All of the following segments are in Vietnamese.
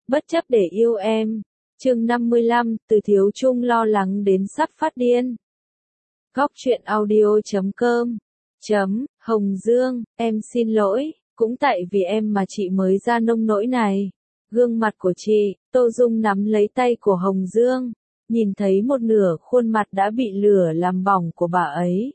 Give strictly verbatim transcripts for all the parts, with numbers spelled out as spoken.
bất chấp để yêu em. Chương năm mươi lăm, Từ Thiếu Trung lo lắng đến sắp phát điên. Góc truyện audio chấm com chấm Hồng Dương, em xin lỗi, cũng tại vì em mà chị mới ra nông nỗi này. Gương mặt của chị, Tô Dung nắm lấy tay của Hồng Dương, nhìn thấy một nửa khuôn mặt đã bị lửa làm bỏng của bà ấy.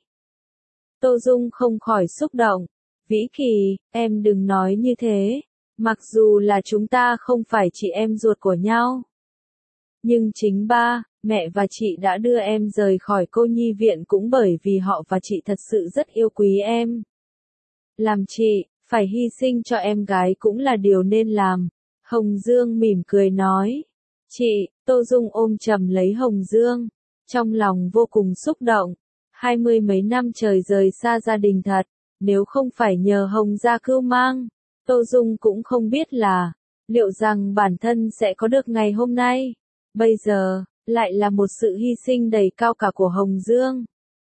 Tô Dung không khỏi xúc động. Vĩ Kỳ, em đừng nói như thế, mặc dù là chúng ta không phải chị em ruột của nhau. Nhưng chính ba, mẹ và chị đã đưa em rời khỏi cô nhi viện cũng bởi vì họ và chị thật sự rất yêu quý em. Làm chị, phải hy sinh cho em gái cũng là điều nên làm. Hồng Dương mỉm cười nói. Chị, Tô Dung ôm chầm lấy Hồng Dương, trong lòng vô cùng xúc động. Hai mươi mấy năm trời rời xa gia đình thật, nếu không phải nhờ Hồng gia cưu mang, Tô Dung cũng không biết là, liệu rằng bản thân sẽ có được ngày hôm nay. Bây giờ, lại là một sự hy sinh đầy cao cả của Hồng Dương.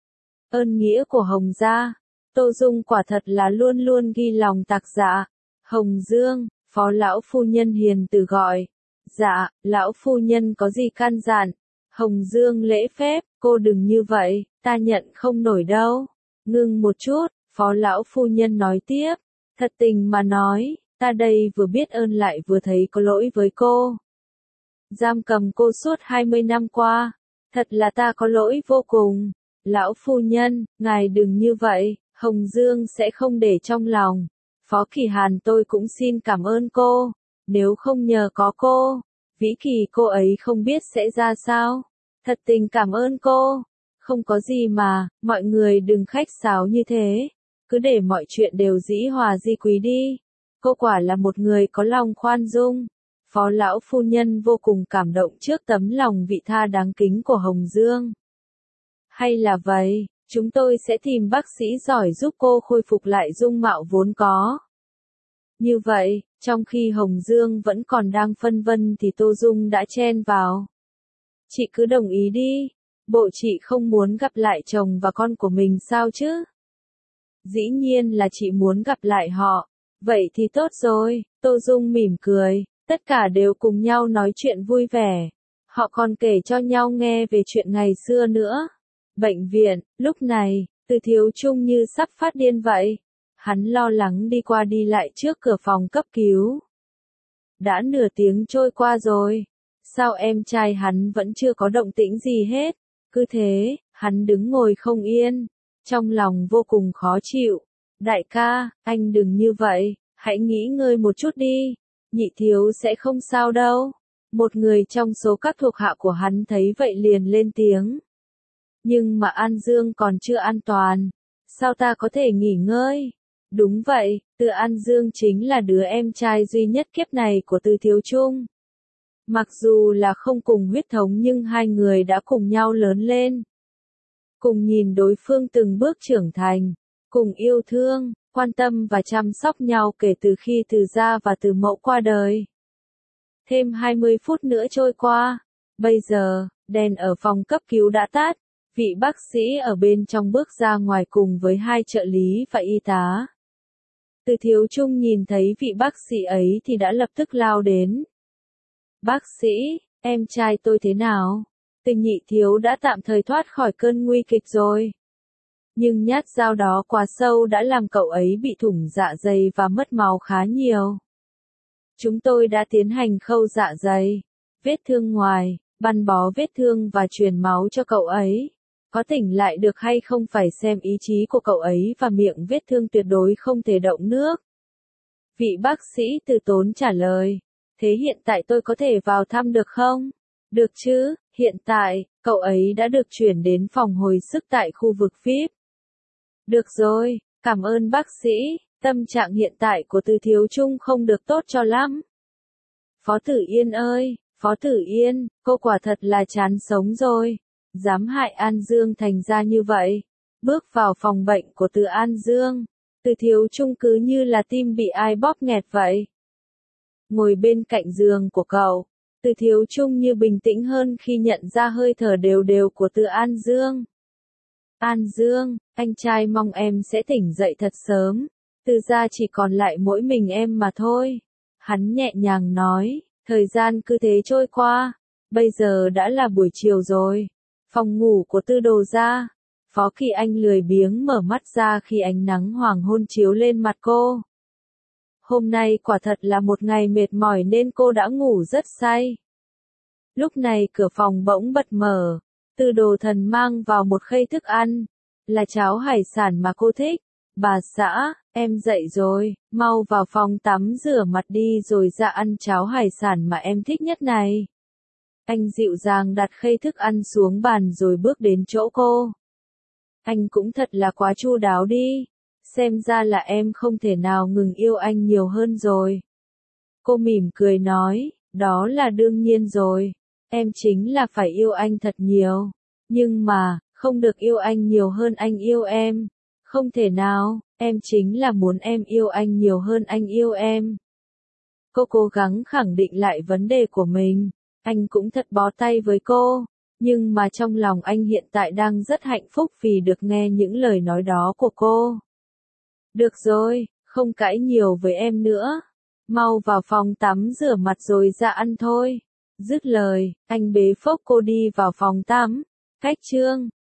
Ơn nghĩa của Hồng gia, Tô Dung quả thật là luôn luôn ghi lòng tạc dạ. Hồng Dương, phó lão phu nhân hiền từ gọi. Dạ, lão phu nhân có gì căn dặn? Hồng Dương lễ phép, cô đừng như vậy, ta nhận không nổi đâu. Ngưng một chút, phó lão phu nhân nói tiếp. Thật tình mà nói, ta đây vừa biết ơn lại vừa thấy có lỗi với cô. Giam cầm cô suốt hai mươi năm qua, thật là ta có lỗi vô cùng. Lão phu nhân, ngài đừng như vậy, Hồng Dương sẽ không để trong lòng. Phó Kỳ Hàn tôi cũng xin cảm ơn cô, nếu không nhờ có cô, Vĩ Kỳ cô ấy không biết sẽ ra sao. Thật tình cảm ơn cô, không có gì mà, mọi người đừng khách sáo như thế, cứ để mọi chuyện đều dĩ hòa vi quý đi. Cô quả là một người có lòng khoan dung. Phó lão phu nhân vô cùng cảm động trước tấm lòng vị tha đáng kính của Hồng Dương. Hay là vậy, chúng tôi sẽ tìm bác sĩ giỏi giúp cô khôi phục lại dung mạo vốn có. Như vậy, trong khi Hồng Dương vẫn còn đang phân vân thì Tô Dung đã chen vào. Chị cứ đồng ý đi, bộ chị không muốn gặp lại chồng và con của mình sao chứ? Dĩ nhiên là chị muốn gặp lại họ, vậy thì tốt rồi, Tô Dung mỉm cười, tất cả đều cùng nhau nói chuyện vui vẻ. Họ còn kể cho nhau nghe về chuyện ngày xưa nữa. Bệnh viện, lúc này, Từ Thiếu Trung như sắp phát điên vậy. Hắn lo lắng đi qua đi lại trước cửa phòng cấp cứu. Đã nửa tiếng trôi qua rồi, sao em trai hắn vẫn chưa có động tĩnh gì hết? Cứ thế, hắn đứng ngồi không yên, trong lòng vô cùng khó chịu. Đại ca, anh đừng như vậy, hãy nghỉ ngơi một chút đi, Nhị thiếu sẽ không sao đâu. Một người trong số các thuộc hạ của hắn thấy vậy liền lên tiếng. Nhưng mà An Dương còn chưa an toàn, sao ta có thể nghỉ ngơi? Đúng vậy, Từ An Dương chính là đứa em trai duy nhất kiếp này của Từ Thiếu Trung. Mặc dù là không cùng huyết thống nhưng hai người đã cùng nhau lớn lên. Cùng nhìn đối phương từng bước trưởng thành, cùng yêu thương, quan tâm và chăm sóc nhau kể từ khi Từ gia và Từ mẫu qua đời. Thêm hai mươi phút nữa trôi qua, bây giờ, đèn ở phòng cấp cứu đã tắt, vị bác sĩ ở bên trong bước ra ngoài cùng với hai trợ lý và y tá. Từ Thiếu Trung nhìn thấy vị bác sĩ ấy thì đã lập tức lao đến. Bác sĩ, em trai tôi thế nào? Từ Nhị thiếu đã tạm thời thoát khỏi cơn nguy kịch rồi. Nhưng nhát dao đó quá sâu đã làm cậu ấy bị thủng dạ dày và mất máu khá nhiều. Chúng tôi đã tiến hành khâu dạ dày, vết thương ngoài, băng bó vết thương và truyền máu cho cậu ấy. Có tỉnh lại được hay không phải xem ý chí của cậu ấy và miệng vết thương tuyệt đối không thể động nước. Vị bác sĩ từ tốn trả lời. Thế hiện tại tôi có thể vào thăm được không? Được chứ, hiện tại, cậu ấy đã được chuyển đến phòng hồi sức tại khu vực vi ai pi. Được rồi, cảm ơn bác sĩ, tâm trạng hiện tại của Từ Thiếu Trung không được tốt cho lắm. Phó Tử Yên ơi, Phó Tử Yên, cô quả thật là chán sống rồi. Dám hại An Dương thành ra như vậy. Bước vào phòng bệnh của Từ An Dương, Từ Thiếu Trung cứ như là tim bị ai bóp nghẹt vậy. Ngồi bên cạnh giường của cậu, Từ Thiếu Trung như bình tĩnh hơn khi nhận ra hơi thở đều đều của Từ An Dương. An Dương, anh trai mong em sẽ tỉnh dậy thật sớm. Từ gia chỉ còn lại mỗi mình em mà thôi. Hắn nhẹ nhàng nói, Thời gian cứ thế trôi qua, bây giờ đã là buổi chiều rồi. Phòng ngủ của Tư Đồ gia. Phó Kỳ Anh lười biếng mở mắt ra khi ánh nắng hoàng hôn chiếu lên mặt cô. Hôm nay quả thật là một ngày mệt mỏi nên cô đã ngủ rất say. Lúc này cửa phòng bỗng bật mở, Tư Đồ Thần mang vào một khay thức ăn, là cháo hải sản mà cô thích. Bà xã, em dậy rồi, mau vào phòng tắm rửa mặt đi rồi ra ăn cháo hải sản mà em thích nhất này. Anh dịu dàng đặt khay thức ăn xuống bàn rồi bước đến chỗ cô. Anh cũng thật là quá chu đáo đi, xem ra là em không thể nào ngừng yêu anh nhiều hơn rồi. Cô mỉm cười nói, đó là đương nhiên rồi, em chính là phải yêu anh thật nhiều, nhưng mà, không được yêu anh nhiều hơn anh yêu em, không thể nào, em chính là muốn em yêu anh nhiều hơn anh yêu em. Cô cố gắng khẳng định lại vấn đề của mình, anh cũng thật bó tay với cô. Nhưng mà trong lòng anh hiện tại đang rất hạnh phúc vì được nghe những lời nói đó của cô. Được rồi, không cãi nhiều với em nữa. Mau vào phòng tắm rửa mặt rồi ra ăn thôi. Dứt lời, anh bế phốc cô đi vào phòng tắm. Cách chương